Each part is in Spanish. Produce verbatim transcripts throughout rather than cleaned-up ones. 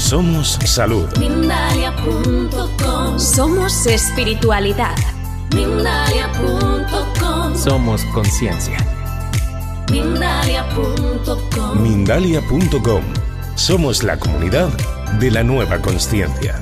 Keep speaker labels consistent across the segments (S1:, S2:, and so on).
S1: Somos salud.
S2: Mindalia punto com.
S3: Somos espiritualidad.
S2: Mindalia punto com.
S4: Somos conciencia.
S2: Mindalia punto com.
S1: Mindalia punto com. Somos la comunidad de la nueva consciencia.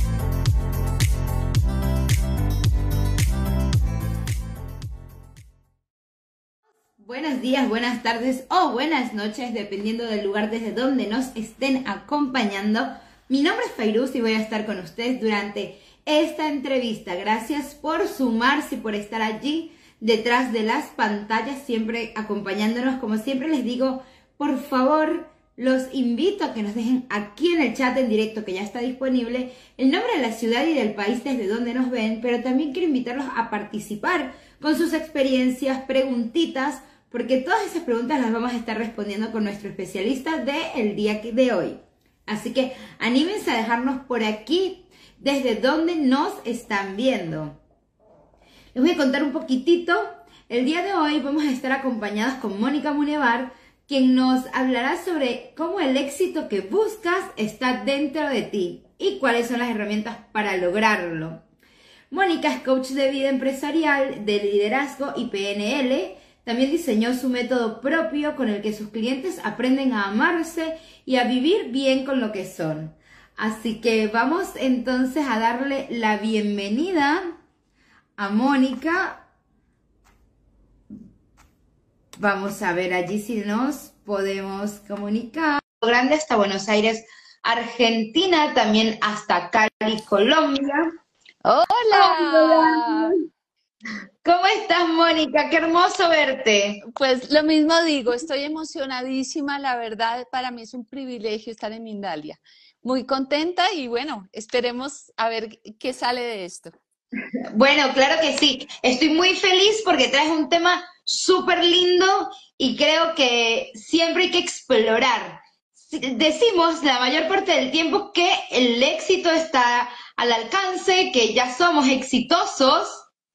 S5: Buenos días, buenas tardes o buenas noches, dependiendo del lugar desde donde nos estén acompañando. Mi nombre es Fairuz y voy a estar con ustedes durante esta entrevista. Gracias por sumarse y por estar allí detrás de las pantallas, siempre acompañándonos. Como siempre les digo, por favor, los invito a que nos dejen aquí en el chat en directo, que ya está disponible, el nombre de la ciudad y del país desde donde nos ven, pero también quiero invitarlos a participar con sus experiencias, preguntitas, porque todas esas preguntas las vamos a estar respondiendo con nuestro especialista del día de hoy. Así que anímense a dejarnos por aquí desde donde nos están viendo. Les voy a contar un poquitito. El día de hoy vamos a estar acompañados con Mónica Munevar, quien nos hablará sobre cómo el éxito que buscas está dentro de ti y cuáles son las herramientas para lograrlo. Mónica es coach de vida empresarial, de liderazgo y P N L. También diseñó su método propio con el que sus clientes aprenden a amarse y a vivir bien con lo que son. Así que vamos entonces a darle la bienvenida a Mónica. Vamos a ver allí si nos podemos comunicar. Grande hasta Buenos Aires, Argentina, también hasta Cali, Colombia.
S6: ¡Hola!
S5: Hola. ¿Cómo estás, Mónica? Qué hermoso verte.
S6: Pues lo mismo digo, estoy emocionadísima, la verdad, para mí es un privilegio estar en Mindalia. Muy contenta y bueno, esperemos a ver qué sale de esto.
S5: Bueno, claro que sí. Estoy muy feliz porque traes un tema súper lindo y creo que siempre hay que explorar. Decimos la mayor parte del tiempo que el éxito está al alcance, que ya somos exitosos,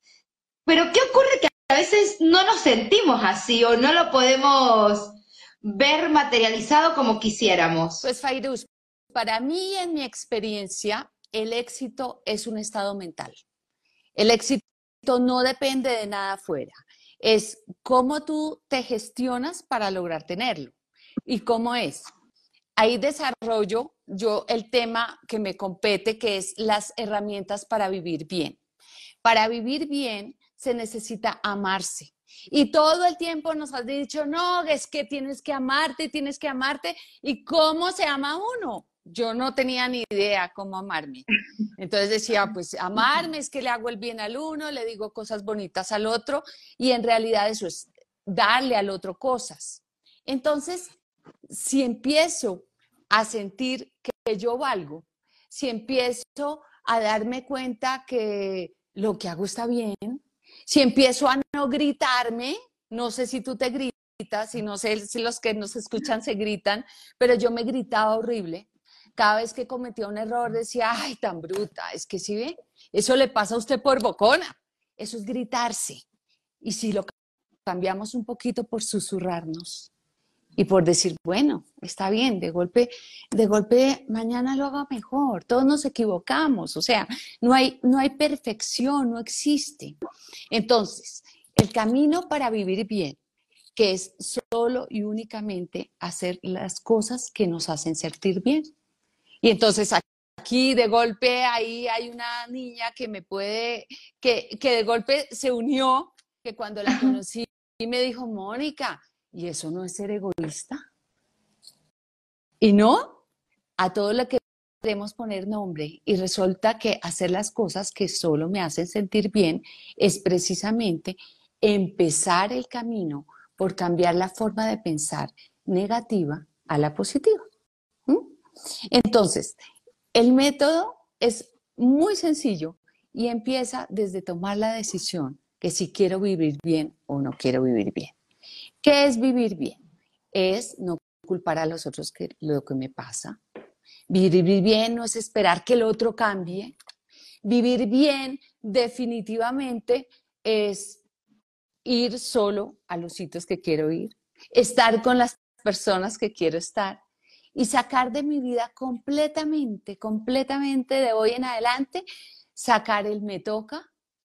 S5: pero ¿qué ocurre? Que a veces no nos sentimos así o no lo podemos ver materializado como quisiéramos.
S6: Pues Fairuz, para mí, en mi experiencia, el éxito es un estado mental. El éxito no depende de nada afuera. Es cómo tú te gestionas para lograr tenerlo. ¿Y cómo es? Ahí desarrollo yo el tema que me compete, que es las herramientas para vivir bien. Para vivir bien se necesita amarse. Y todo el tiempo nos has dicho, no, es que tienes que amarte, tienes que amarte. ¿Y cómo se ama uno? Yo no tenía ni idea cómo amarme. Entonces decía, pues amarme es que le hago el bien al uno, le digo cosas bonitas al otro, y en realidad eso es darle al otro cosas. Entonces, si empiezo a sentir que yo valgo, si empiezo a darme cuenta que lo que hago está bien, si empiezo a no gritarme, no sé si tú te gritas, y no sé si los que nos escuchan se gritan, pero yo me gritaba horrible. Cada vez que cometía un error decía, ay, tan bruta, es que si ve, eso le pasa a usted por bocona. Eso es gritarse. Y si lo cambiamos un poquito por susurrarnos y por decir, bueno, está bien, de golpe, de golpe mañana lo haga mejor, todos nos equivocamos, o sea, no hay, no hay perfección, no existe. Entonces, el camino para vivir bien, que es solo y únicamente hacer las cosas que nos hacen sentir bien. Y entonces aquí de golpe ahí hay una niña que me puede, que, que de golpe se unió, que cuando la conocí me dijo, Mónica, ¿y eso no es ser egoísta? Y no, a todo lo que queremos poner nombre, y resulta que hacer las cosas que solo me hacen sentir bien es precisamente empezar el camino por cambiar la forma de pensar negativa a la positiva. ¿Mm? Entonces, el método es muy sencillo y empieza desde tomar la decisión que si quiero vivir bien o no quiero vivir bien. ¿Qué es vivir bien? Es no culpar a los otros que lo que me pasa. Vivir bien no es esperar que el otro cambie. Vivir bien definitivamente es ir solo a los sitios que quiero ir, estar con las personas que quiero estar y sacar de mi vida completamente, completamente de hoy en adelante, sacar el me toca,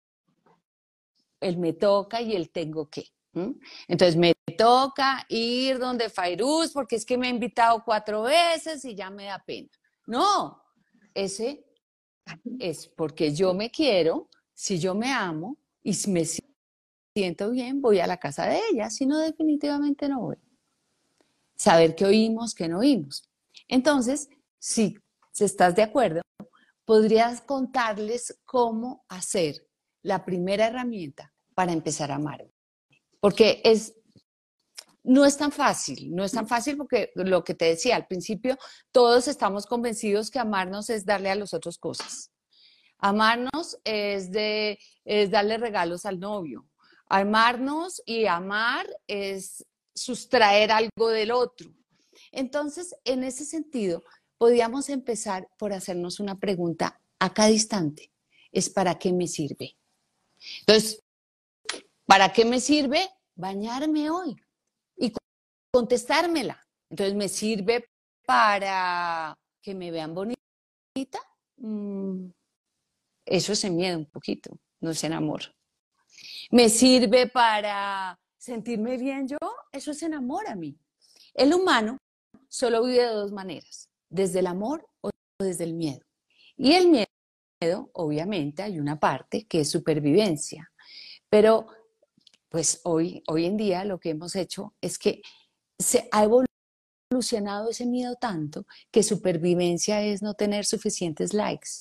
S6: el me toca y el tengo que. ¿Mm? Entonces me toca ir donde Fairuz porque es que me ha invitado cuatro veces y ya me da pena. No, ese es porque yo me quiero, si yo me amo y me siento bien, voy a la casa de ella, si no definitivamente no voy. Saber qué oímos, qué no oímos. Entonces, si, si estás de acuerdo, podrías contarles cómo hacer la primera herramienta para empezar a amarme. Porque es, no es tan fácil, no es tan fácil porque lo que te decía al principio, todos estamos convencidos que amarnos es darle a los otros cosas. Amarnos es, de, es darle regalos al novio. Amarnos y amar es sustraer algo del otro. Entonces, en ese sentido, podríamos empezar por hacernos una pregunta a cada instante. ¿Es para qué me sirve? Entonces, ¿para qué me sirve bañarme hoy? Y contestármela. Entonces, ¿me sirve para que me vean bonita? Mm, eso es en miedo un poquito, no es en amor. ¿Me sirve para sentirme bien yo? Eso es en amor a mí. El humano solo vive de dos maneras, desde el amor o desde el miedo. Y el miedo, obviamente, hay una parte que es supervivencia. Pero, pues hoy, hoy en día lo que hemos hecho es que se ha evolucionado ese miedo tanto que supervivencia es no tener suficientes likes.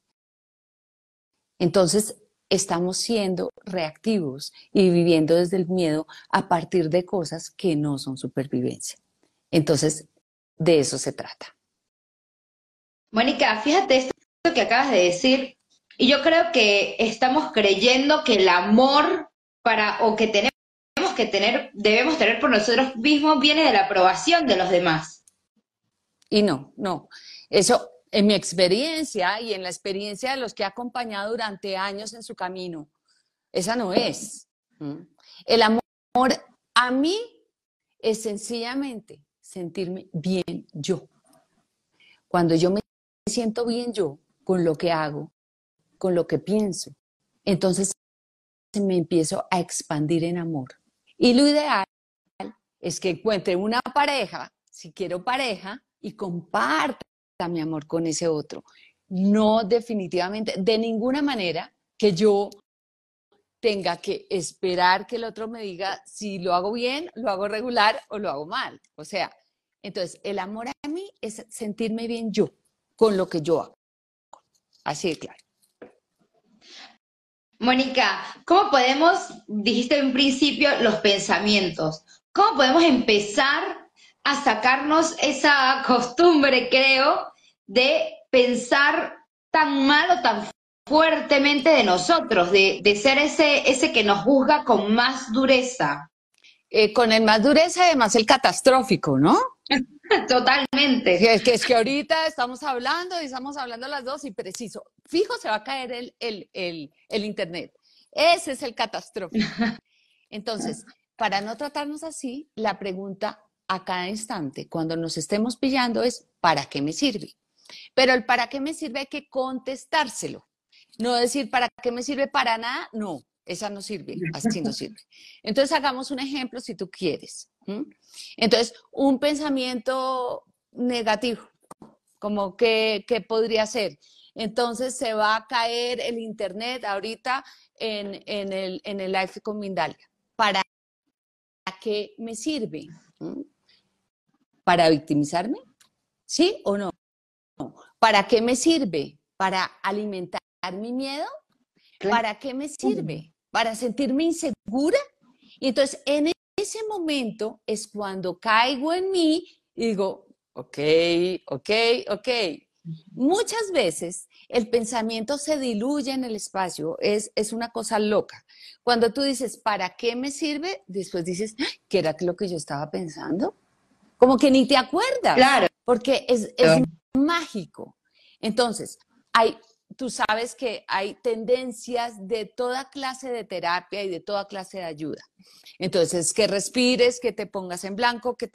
S6: Entonces, estamos siendo reactivos y viviendo desde el miedo a partir de cosas que no son supervivencia. Entonces, de eso se trata.
S5: Mónica, fíjate esto que acabas de decir, y yo creo que estamos creyendo que el amor para o que tenemos que tener, debemos tener por nosotros mismos viene de la aprobación de los demás.
S6: Y no, no. Eso, en mi experiencia y en la experiencia de los que he acompañado durante años en su camino, esa no es. ¿Mm? El amor a mí es sencillamente sentirme bien yo. Cuando yo me siento bien yo con lo que hago, con lo que pienso, entonces me empiezo a expandir en amor. Y lo ideal es que encuentre una pareja, si quiero pareja, y comparta mi amor con ese otro. No definitivamente, de ninguna manera que yo tenga que esperar que el otro me diga si lo hago bien, lo hago regular o lo hago mal. O sea, entonces el amor a mí es sentirme bien yo con lo que yo hago. Así de claro.
S5: Mónica, ¿cómo podemos, dijiste en principio, los pensamientos? ¿Cómo podemos empezar a sacarnos esa costumbre, creo, de pensar tan mal o tan fuertemente de nosotros, de, de ser ese, ese que nos juzga con más dureza?
S6: Eh, con el más dureza, además el catastrófico, ¿no?
S5: Totalmente.
S6: Es que, es que ahorita estamos hablando y estamos hablando las dos y preciso, fijo se va a caer el, el, el, el internet. Ese es el catastrófico. Entonces, para no tratarnos así, la pregunta a cada instante, cuando nos estemos pillando, es ¿para qué me sirve? Pero el ¿para qué me sirve? Hay que contestárselo. No decir ¿para qué me sirve? Para nada, no, esa no sirve, así no sirve. Entonces, hagamos un ejemplo si tú quieres. ¿Mm? Entonces, un pensamiento negativo, como que, que podría ser. Entonces, se va a caer el internet ahorita en, en, el, en el live con Mindalia. ¿Para qué me sirve? ¿Mm? ¿Para victimizarme? ¿Sí o no? ¿Para qué me sirve? ¿Para alimentar mi miedo? ¿Para qué me sirve? ¿Para sentirme insegura? Y entonces, en ese momento es cuando caigo en mí y digo, ok, ok, ok. Muchas veces el pensamiento se diluye en el espacio, es, es una cosa loca. Cuando tú dices, ¿para qué me sirve? Después dices, ¿qué era lo que yo estaba pensando? Como que ni te acuerdas,
S5: Claro.
S6: porque es, es mágico. Entonces, hay... Tú sabes que hay tendencias de toda clase de terapia y de toda clase de ayuda. Entonces, que respires, que te pongas en blanco, que tal.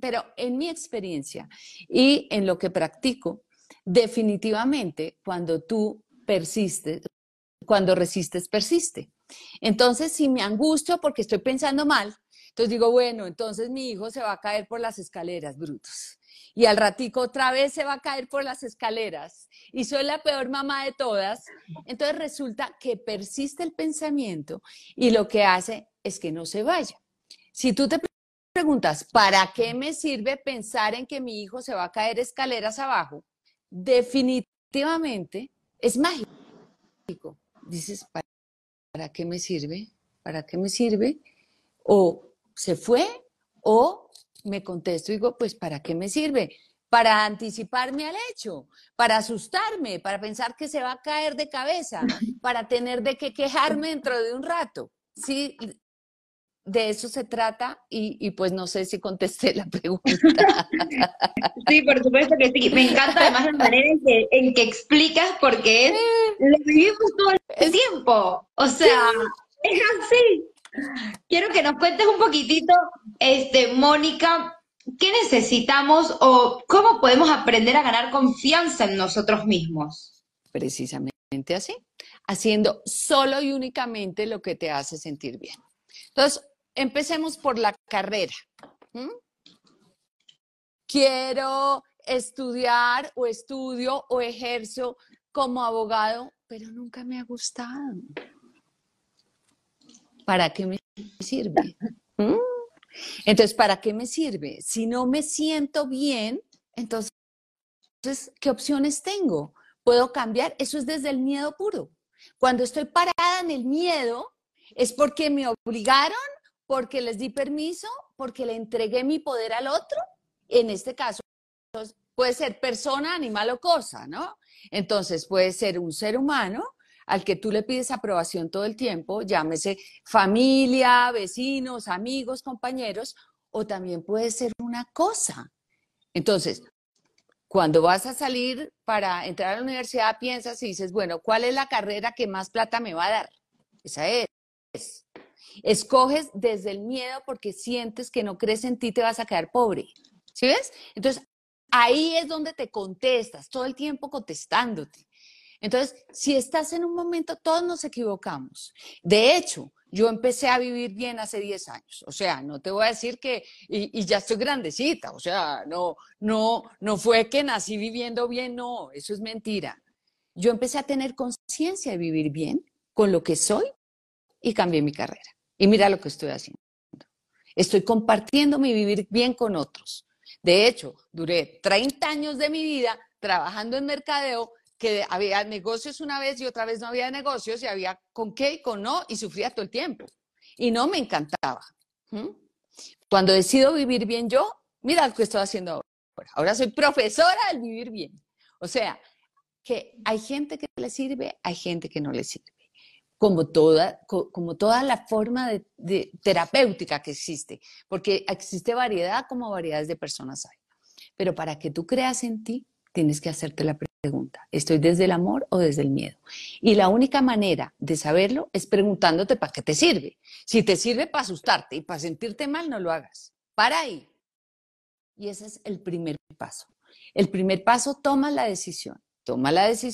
S6: pero en mi experiencia y en lo que practico, definitivamente cuando tú persistes, cuando resistes, persiste. Entonces, si me angustio porque estoy pensando mal, entonces digo, bueno, entonces mi hijo se va a caer por las escaleras, brutos. Y al ratico otra vez se va a caer por las escaleras. Y soy la peor mamá de todas. Entonces resulta que persiste el pensamiento y lo que hace es que no se vaya. Si tú te preguntas, ¿para qué me sirve pensar en que mi hijo se va a caer escaleras abajo? Definitivamente es mágico. Dices, ¿para, ¿para qué me sirve? ¿Para qué me sirve? O se fue, o me contesto y digo, pues ¿para qué me sirve? Para anticiparme al hecho, para asustarme, para pensar que se va a caer de cabeza, para tener de qué quejarme dentro de un rato. Sí, de eso se trata y, y pues no sé si contesté la pregunta.
S5: Sí, por supuesto que sí. Me encanta además la manera en que, en que explicas porque es, lo vivimos todo el
S6: Es-
S5: tiempo. O sea, es así. Quiero que nos cuentes un poquitito, este, Mónica, ¿qué necesitamos o cómo podemos aprender a ganar confianza en nosotros mismos?
S6: Precisamente así, haciendo solo y únicamente lo que te hace sentir bien. Entonces, empecemos por la carrera. ¿Mm? Quiero estudiar o estudio o ejerzo como abogado, pero nunca me ha gustado. ¿Para qué me sirve? ¿Mm? Entonces, ¿para qué me sirve? Si no me siento bien, entonces, ¿qué opciones tengo? ¿Puedo cambiar? Eso es desde el miedo puro. Cuando estoy parada en el miedo, es porque me obligaron, porque les di permiso, porque le entregué mi poder al otro. En este caso, puede ser persona, animal o cosa, ¿no? Entonces, puede ser un ser humano al que tú le pides aprobación todo el tiempo, llámese familia, vecinos, amigos, compañeros, o también puede ser una cosa. Entonces, cuando vas a salir para entrar a la universidad, piensas y dices, bueno, ¿cuál es la carrera que más plata me va a dar? Esa es. Escoges desde el miedo porque sientes que no crees en ti, te vas a quedar pobre. ¿Sí ves? Entonces, ahí es donde te contestas, todo el tiempo contestándote. Entonces, si estás en un momento, todos nos equivocamos. De hecho, yo empecé a vivir bien hace diez años. O sea, no te voy a decir que, y, y ya estoy grandecita, o sea, no, no, no fue que nací viviendo bien, no, eso es mentira. Yo empecé a tener conciencia de vivir bien con lo que soy y cambié mi carrera. Y mira lo que estoy haciendo. Estoy compartiendo mi vivir bien con otros. De hecho, duré treinta años de mi vida trabajando en mercadeo, que había negocios una vez y otra vez no había negocios, y había con qué y con no, y sufría todo el tiempo. Y no me encantaba. ¿Mm? Cuando decido vivir bien yo, mira lo que estoy haciendo ahora. Ahora soy profesora del vivir bien. O sea, que hay gente que le sirve, hay gente que no le sirve. Como toda, como toda la forma de, de terapéutica que existe, porque existe variedad como variedades de personas hay. Pero para que tú creas en ti, tienes que hacerte la pregunta, ¿estoy desde el amor o desde el miedo? Y la única manera de saberlo es preguntándote para qué te sirve. Si te sirve para asustarte y para sentirte mal, no lo hagas. Para ahí. Y ese es el primer paso. El primer paso, toma la decisión. Toma la decisión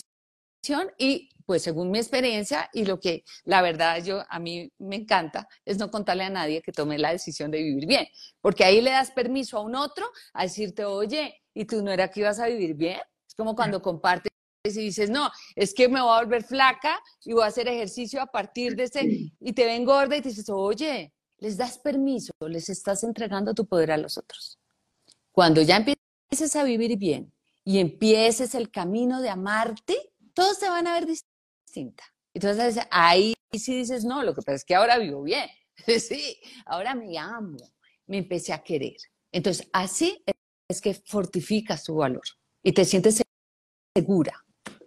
S6: y, pues, según mi experiencia y lo que la verdad yo a mí me encanta es no contarle a nadie que tome la decisión de vivir bien, porque ahí le das permiso a un otro a decirte, oye, ¿y tú no era que ibas a vivir bien? Es como cuando compartes y dices, no, es que me voy a volver flaca y voy a hacer ejercicio a partir de ese, y te ven gorda y te dices, oye, les das permiso, les estás entregando tu poder a los otros. Cuando ya empieces a vivir bien y empieces el camino de amarte, todos te van a ver distinta. Entonces ahí sí dices, no, lo que pasa es que ahora vivo bien. Sí, ahora me amo, me empecé a querer. Entonces así es que fortificas tu valor y te sientes segura.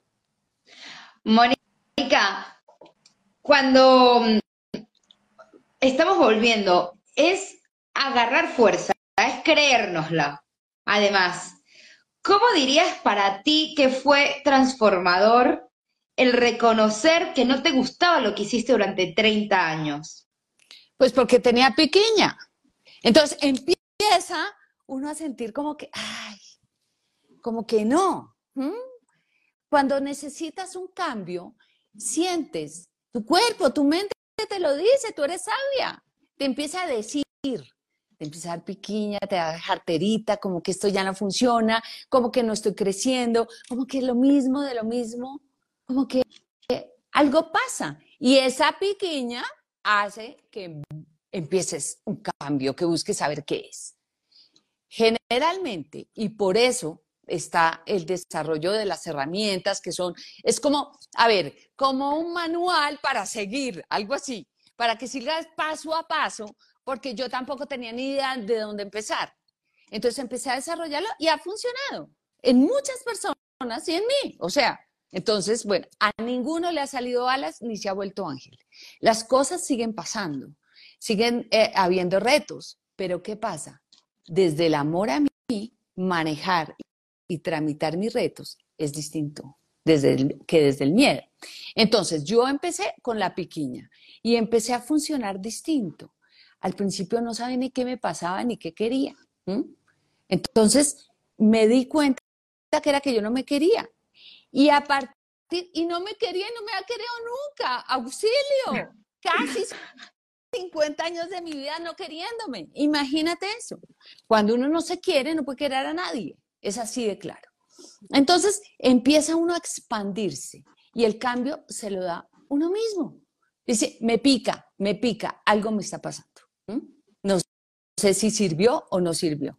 S5: Mónica, cuando estamos volviendo, es agarrar fuerza, es creérnosla. Además, ¿cómo dirías para ti que fue transformador el reconocer que no te gustaba lo que hiciste durante treinta años?
S6: Pues porque tenía pequeña. Entonces empieza uno a sentir como que, ay, como que no. ¿Mm? Cuando necesitas un cambio, sientes, tu cuerpo, tu mente te lo dice, tú eres sabia, te empieza a decir, te empieza a dar piquiña, te da jarterita, como que esto ya no funciona, como que no estoy creciendo, como que es lo mismo de lo mismo, como que algo pasa. Y esa piquiña hace que empieces un cambio, que busques saber qué es. Generalmente, y por eso está el desarrollo de las herramientas que son, es como, a ver, como un manual para seguir, algo así, para que sigas paso a paso, porque yo tampoco tenía ni idea de dónde empezar. Entonces empecé a desarrollarlo y ha funcionado en muchas personas y en mí. O sea, entonces, bueno, a ninguno le ha salido alas ni se ha vuelto ángel. Las cosas siguen pasando, siguen eh, habiendo retos, pero ¿qué pasa? Desde el amor a mí, manejar y tramitar mis retos es distinto desde el, que desde el miedo. Entonces, yo empecé con la piquiña y empecé a funcionar distinto. Al principio no sabía ni qué me pasaba ni qué quería. ¿Mm? Entonces, me di cuenta que era que yo no me quería. Y a partir, y no me quería y no me ha querido nunca. ¡Auxilio! Casi cincuenta años de mi vida no queriéndome. Imagínate eso. Cuando uno no se quiere, no puede querer a nadie. Es así de claro. Entonces empieza uno a expandirse y el cambio se lo da uno mismo. Dice, me pica, me pica, algo me está pasando. ¿Mm? No sé si sirvió o no sirvió.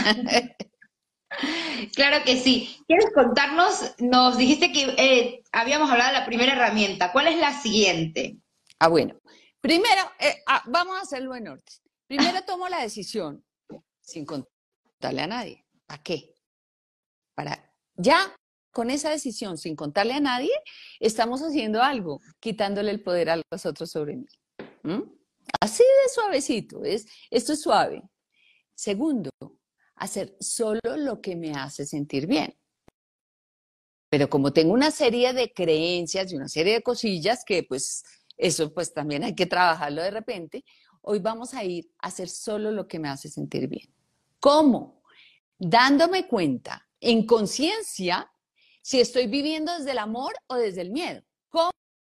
S5: Claro que sí. ¿Quieres contarnos? Nos dijiste que eh, habíamos hablado de la primera herramienta. ¿Cuál es la siguiente?
S6: Ah, bueno. Primero, eh, ah, vamos a hacerlo en orden. Primero tomo la decisión sin contarle a nadie. ¿Para qué? Para ya con esa decisión, sin contarle a nadie, estamos haciendo algo, quitándole el poder a los otros sobre mí. ¿Mm? Así de suavecito, es, esto es suave. Segundo, hacer solo lo que me hace sentir bien. Pero como tengo una serie de creencias y una serie de cosillas que pues eso pues también hay que trabajarlo de repente, hoy vamos a ir a hacer solo lo que me hace sentir bien. ¿Cómo? Dándome cuenta en conciencia si estoy viviendo desde el amor o desde el miedo. ¿Cómo?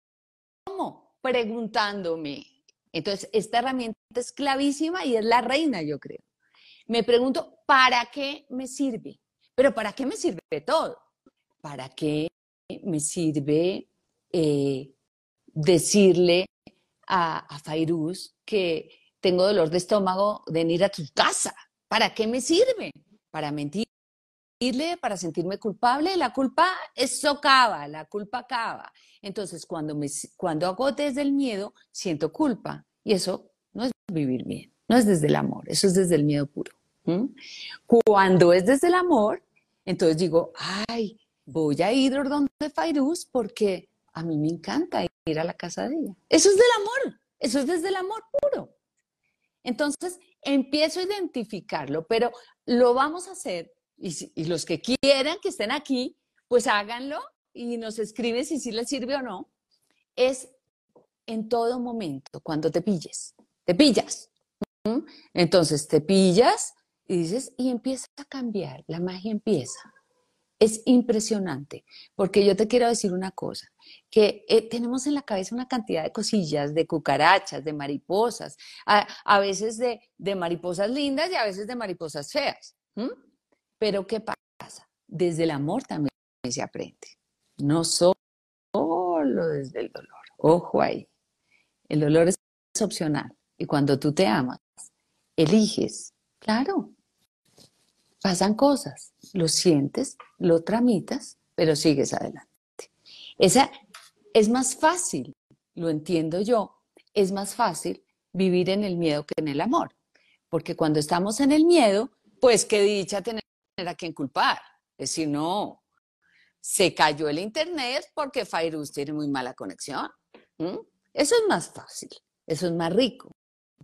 S6: ¿Cómo? Preguntándome. Entonces, esta herramienta es clavísima y es la reina, yo creo. Me pregunto, ¿para qué me sirve? Pero ¿para qué me sirve todo? ¿Para qué me sirve eh, decirle a, a Fairuz que tengo dolor de estómago de ir a tu casa? ¿Para qué me sirve? ¿Para mentirle? ¿Para sentirme culpable? La culpa es socava, la culpa acaba. Entonces, cuando, me, cuando hago desde el miedo, siento culpa. Y eso no es vivir bien, no es desde el amor, eso es desde el miedo puro. ¿Mm? Cuando es desde el amor, entonces digo, ay, voy a ir donde Fairuz porque a mí me encanta ir a la casa de ella. Eso es del amor, eso es desde el amor puro. Entonces, empiezo a identificarlo, pero lo vamos a hacer, y, si, y los que quieran que estén aquí, pues háganlo y nos escriben si sí les sirve o no. Es en todo momento, cuando te pilles, te pillas. ¿Mm? Entonces te pillas y dices, y empieza a cambiar, la magia empieza. Es impresionante, porque yo te quiero decir una cosa, que eh, tenemos en la cabeza una cantidad de cosillas, de cucarachas, de mariposas, a, a veces de, de mariposas lindas y a veces de mariposas feas. ¿Mm? Pero ¿qué pasa? Desde el amor también se aprende, no solo desde el dolor. Ojo ahí, el dolor es opcional y cuando tú te amas, eliges, claro, pasan cosas, lo sientes, lo tramitas, pero sigues adelante. Esa es más fácil, lo entiendo yo, es más fácil vivir en el miedo que en el amor, porque cuando estamos en el miedo, pues qué dicha tener a quien culpar, es decir, no, se cayó el internet porque Fairuz tiene muy mala conexión. ¿Mm? Eso es más fácil, eso es más rico.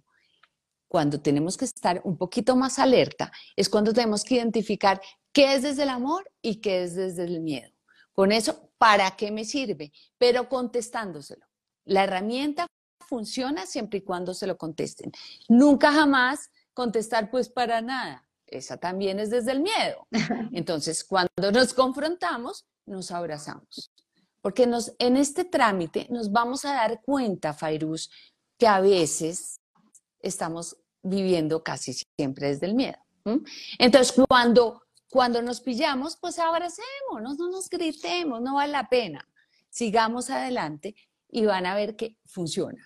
S6: Cuando tenemos que estar un poquito más alerta, es cuando tenemos que identificar qué es desde el amor y qué es desde el miedo. Con eso, ¿para qué me sirve? Pero contestándoselo. La herramienta funciona siempre y cuando se lo contesten. Nunca jamás contestar pues para nada. esa también es desde el miedo. Entonces, cuando nos confrontamos, nos abrazamos. Porque nos, en este trámite nos vamos a dar cuenta, Fairuz, que a veces estamos viviendo casi siempre desde el miedo. ¿Mm? Entonces, cuando, cuando nos pillamos, pues abracémonos, no nos gritemos, no vale la pena. Sigamos adelante y van a ver que funciona.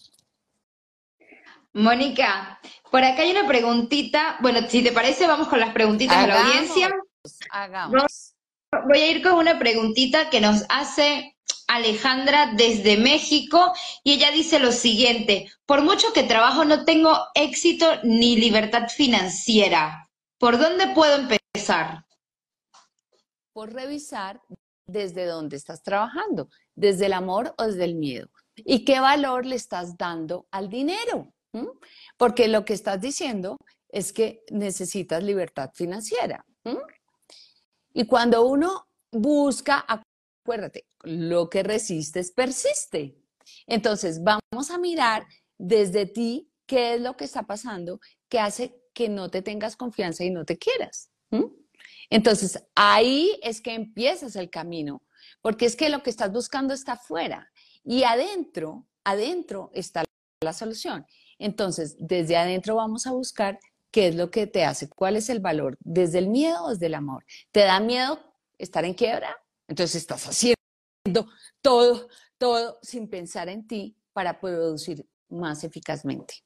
S5: Mónica, por acá hay una preguntita. Bueno, si te parece, vamos con las preguntitas de la
S6: Hagamos,
S5: audiencia.
S6: hagamos.
S5: Voy a ir con una preguntita que nos hace Alejandra desde México y ella dice lo siguiente: por mucho que trabajo no tengo éxito ni libertad financiera. ¿Por dónde puedo empezar?
S6: Por revisar desde dónde estás trabajando, desde el amor o desde el miedo. ¿Y qué valor le estás dando al dinero? ¿Mm? Porque lo que estás diciendo es que necesitas libertad financiera. ¿Mm? Y cuando uno busca, acuérdate, lo que resistes persiste. Entonces vamos a mirar desde ti qué es lo que está pasando que hace que no te tengas confianza y no te quieras. ¿Mm? Entonces ahí es que empiezas el camino, porque es que lo que estás buscando está afuera y adentro, adentro está la solución. Entonces desde adentro vamos a buscar qué es lo que te hace, cuál es el valor, desde el miedo o desde el amor. ¿Te da miedo estar en quiebra? Entonces estás haciendo todo, todo sin pensar en ti para producir más eficazmente.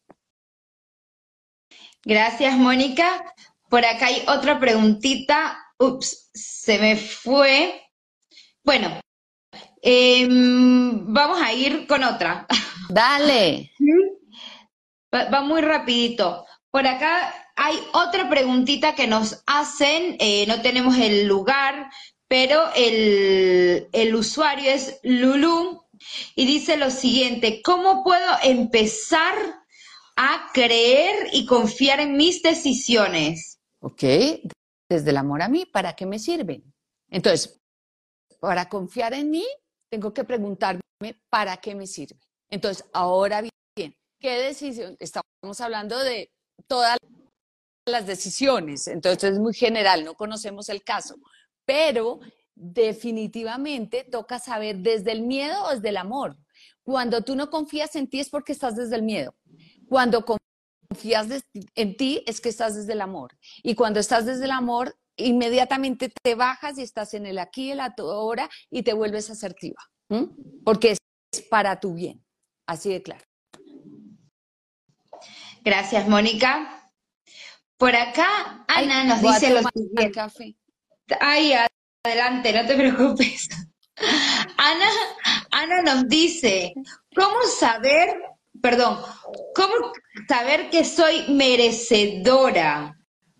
S5: Gracias, Mónica. Por acá hay otra preguntita. Ups, se me fue. Bueno, eh, vamos a ir con otra.
S6: Dale.
S5: Va, va muy rapidito. Por acá hay otra preguntita que nos hacen, eh, no tenemos el lugar, pero el, el usuario es Lulu y dice lo siguiente: ¿cómo puedo empezar a creer y confiar en mis decisiones?
S6: Ok, desde el amor a mí, ¿para qué me sirven? Entonces, para confiar en mí, tengo que preguntarme, ¿para qué me sirve? Entonces, ahora bien, ¿qué decisión? Estamos hablando de todas las decisiones, entonces es muy general, no conocemos el caso, pero definitivamente toca saber desde el miedo o desde el amor. Cuando tú no confías en ti es porque estás desde el miedo. Cuando confías en ti es que estás desde el amor. Y cuando estás desde el amor, inmediatamente te bajas y estás en el aquí, el ahora y te vuelves asertiva. ¿Mm? Porque es para tu bien. Así de claro.
S5: Gracias, Mónica. Por acá, Ana
S6: Ay,
S5: nos
S6: voy a
S5: dice lo
S6: tomar
S5: siguiente.
S6: café.
S5: Ay, adelante, no te preocupes. Ana, Ana nos dice, ¿cómo saber, perdón, cómo saber que soy merecedora?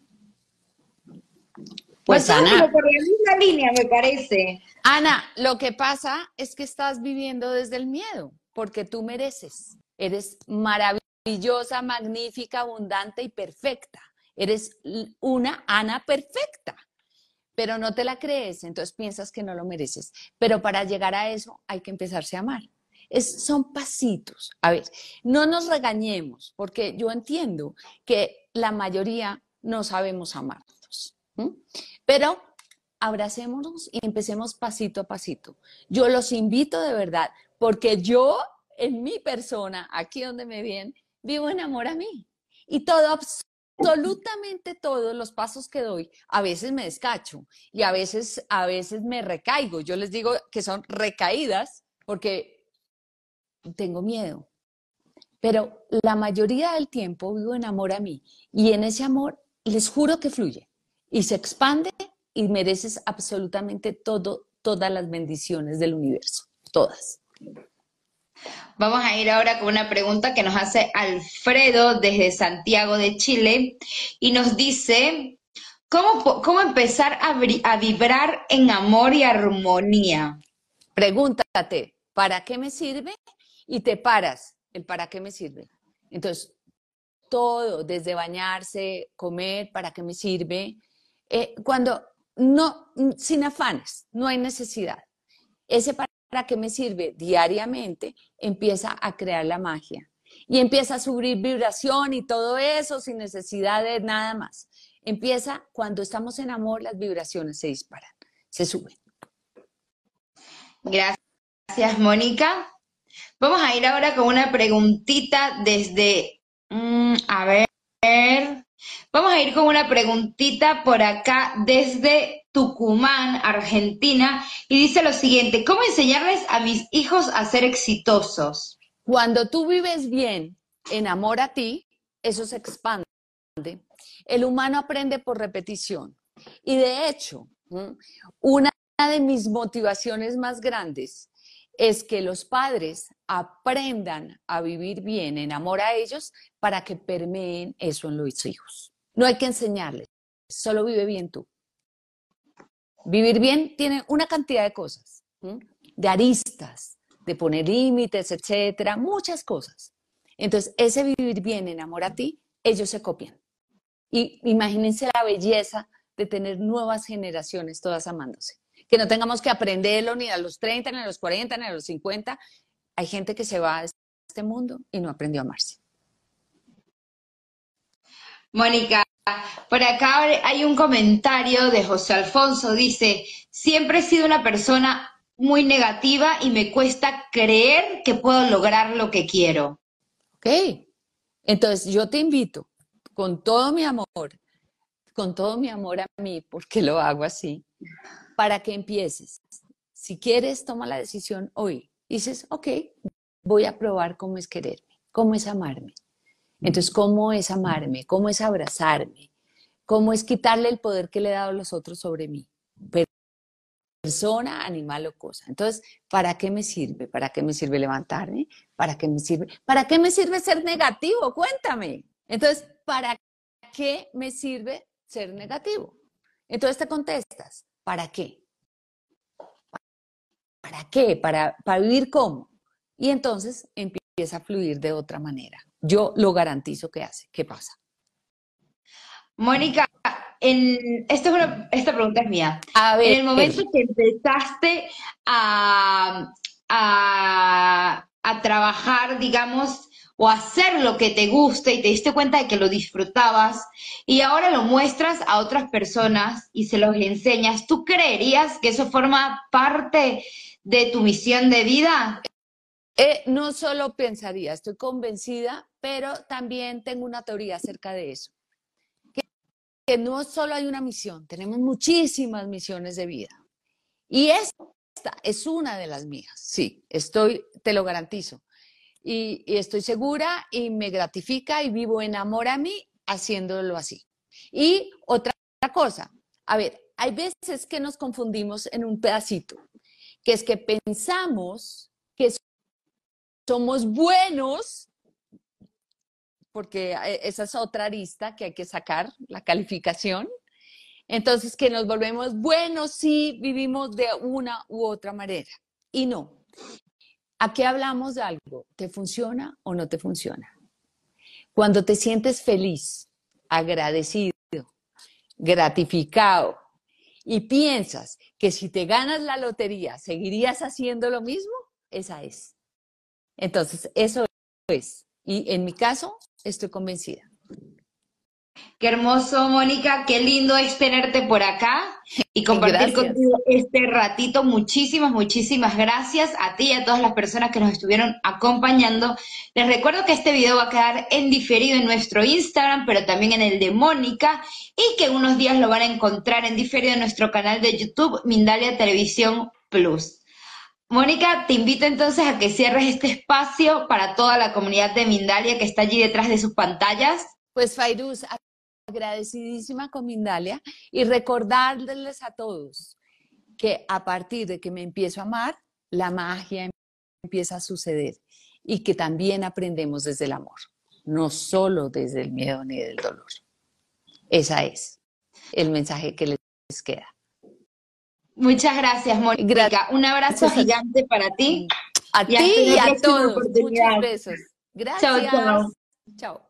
S6: Pues
S5: Vamos
S6: Ana,
S5: como por la misma línea, me parece.
S6: Ana, lo que pasa es que estás viviendo desde el miedo, porque tú mereces. Eres maravillosa, magnífica, abundante y perfecta. Eres una Ana perfecta, pero no te la crees, entonces piensas que no lo mereces. Pero para llegar a eso hay que empezarse a amar. Es, son pasitos. A ver, no nos regañemos, porque yo entiendo que la mayoría no sabemos amarnos. ¿Mm? Pero abracémonos y empecemos pasito a pasito. Yo los invito de verdad, porque yo en mi persona, aquí donde me ven, vivo en amor a mí. Y todo, absolutamente todos los pasos que doy, a veces me descacho y a veces, a veces me recaigo. Yo les digo que son recaídas porque tengo miedo. Pero la mayoría del tiempo vivo en amor a mí. Y en ese amor les juro que fluye y se expande y mereces absolutamente todo, todas las bendiciones del universo. Todas.
S5: Vamos a ir ahora con una pregunta que nos hace Alfredo desde Santiago de Chile y nos dice, ¿cómo, cómo empezar a, a vibrar en amor y armonía?
S6: Pregúntate, ¿para qué me sirve? Y te paras, el para qué me sirve. Entonces, todo, desde bañarse, comer, ¿para qué me sirve? Eh, cuando no, sin afanes, no hay necesidad. Ese para ¿Para qué me sirve? Diariamente empieza a crear la magia y empieza a subir vibración y todo eso sin necesidad de nada más. Empieza cuando estamos en amor, las vibraciones se disparan, se suben.
S5: Gracias, Mónica. Vamos a ir ahora con una preguntita desde, mm, a ver, vamos a ir con una preguntita por acá desde Tucumán, Argentina, y dice lo siguiente: ¿cómo enseñarles a mis hijos a ser exitosos?
S6: Cuando tú vives bien, en amor a ti, eso se expande. El humano aprende por repetición. Y de hecho, una de mis motivaciones más grandes es que los padres aprendan a vivir bien en amor a ellos para que permeen eso en los hijos. No hay que enseñarles, solo vive bien tú. Vivir bien tiene una cantidad de cosas, ¿sí? De aristas, de poner límites, etcétera, muchas cosas. Entonces, ese vivir bien en amor a ti, ellos se copian. Y imagínense la belleza de tener nuevas generaciones todas amándose. Que no tengamos que aprenderlo ni a los treinta, ni a los cuarenta, ni a los cincuenta. Hay gente que se va de este mundo y no aprendió a amarse.
S5: Mónica, por acá hay un comentario de José Alfonso, dice: siempre he sido una persona muy negativa y me cuesta creer que puedo lograr lo que quiero.
S6: Ok, entonces yo te invito con todo mi amor, con todo mi amor a mí, porque lo hago así, para que empieces. Si quieres, toma la decisión hoy. Dices, ok, voy a probar cómo es quererme, cómo es amarme. Entonces, ¿cómo es amarme? ¿Cómo es abrazarme? ¿Cómo es quitarle el poder que le he dado a los otros sobre mí? Persona, animal o cosa. Entonces, ¿para qué me sirve? ¿Para qué me sirve levantarme? ¿Para qué me sirve? ¿Para qué me sirve ser negativo? Cuéntame. Entonces, ¿para qué me sirve ser negativo? Entonces te contestas, ¿para qué? ¿Para qué? ¿Para, para vivir cómo? Y entonces empieza a fluir de otra manera. Yo lo garantizo que hace. ¿Qué pasa?
S5: Mónica, en, esta, es una, esta pregunta es mía.
S6: A ver.
S5: En el momento que empezaste a, a, a trabajar, digamos, o a hacer lo que te gusta y te diste cuenta de que lo disfrutabas y ahora lo muestras a otras personas y se los enseñas, ¿tú creerías que eso forma parte de tu misión de vida?
S6: Eh, no solo pensaría, estoy convencida, pero también tengo una teoría acerca de eso. Que, que no solo hay una misión, tenemos muchísimas misiones de vida. Y esta es una de las mías, sí, estoy, te lo garantizo. Y, y estoy segura y me gratifica y vivo en amor a mí haciéndolo así. Y otra cosa, a ver, hay veces que nos confundimos en un pedacito, que es que pensamos que somos buenos, porque esa es otra arista que hay que sacar, la calificación. Entonces, que nos volvemos buenos si vivimos de una u otra manera. Y no. Aquí hablamos de algo, ¿te funciona o no te funciona? Cuando te sientes feliz, agradecido, gratificado y piensas que si te ganas la lotería seguirías haciendo lo mismo, esa es. Entonces, eso es. Y en mi caso, estoy convencida.
S5: Qué hermoso, Mónica, qué lindo es tenerte por acá y compartir
S6: Gracias.
S5: contigo este ratito. Muchísimas, muchísimas gracias a ti y a todas las personas que nos estuvieron acompañando. Les recuerdo que este video va a quedar en diferido en nuestro Instagram, pero también en el de Mónica, y que unos días lo van a encontrar en diferido en nuestro canal de YouTube, Mindalia Televisión Plus. Mónica, te invito entonces a que cierres este espacio para toda la comunidad de Mindalia que está allí detrás de sus pantallas.
S6: Pues, Fairuz, agradecidísima con Mindalia y recordarles a todos que a partir de que me empiezo a amar, la magia empieza a suceder y que también aprendemos desde el amor, no solo desde el miedo ni del dolor. Esa es el mensaje que les queda.
S5: Muchas gracias, Mónica.
S6: Gracias.
S5: Un abrazo gigante para ti.
S6: A ti y a todos. Muchos besos. Gracias.
S5: Chao, chao.
S6: Chao.